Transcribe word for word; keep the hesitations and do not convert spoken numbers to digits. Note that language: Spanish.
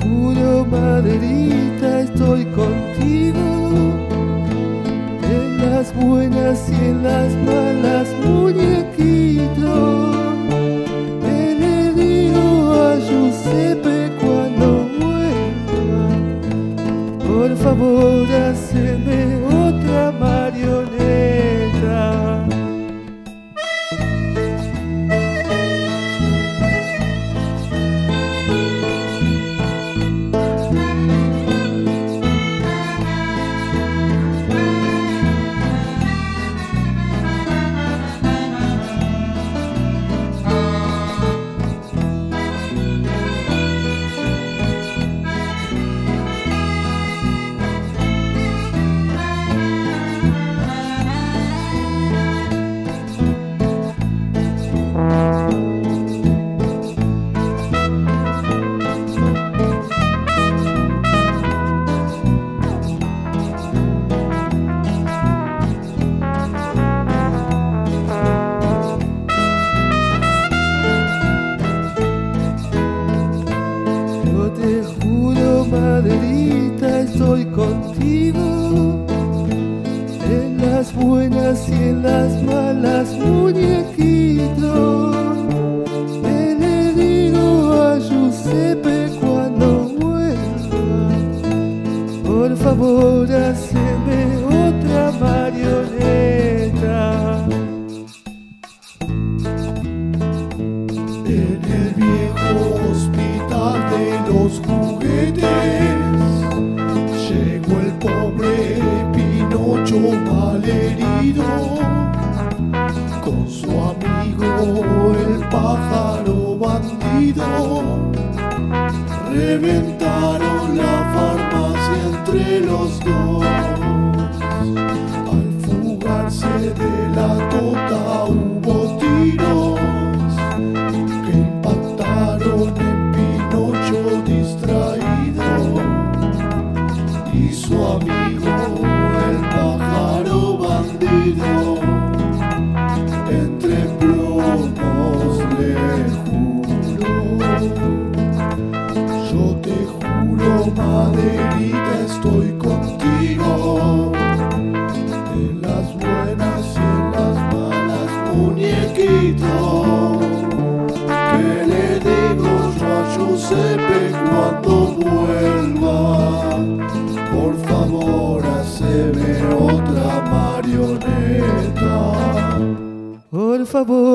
juro, Maderita, estoy contigo. En las buenas y en las malas, muñequito. Le digo a Giuseppe cuando vuelva, por favor, haceme otra marioneta. Te juro, Maderita, estoy contigo. En las buenas y en las malas, muñequito. Le digo a Giuseppe cuando vuelva, por favor, haceme otra marioneta. En el viejo hospital de los juguetes llegó el pobre Pinocho malherido, con su amigo el pájaro bandido. Reventaron la farmacia entre los dos. Al fugarse de la tota hubo tiros que impactaron en Pinocho distraído y su amigo el pájaro bandido. Entre plomos le juró: yo te juro, Maderita, estoy contigo. En las buenas y en las malas, muñequito. ¿Qué le digo yo a Giuseppe cuando vuelva? Por favor, haceme otra marioneta. Por favor,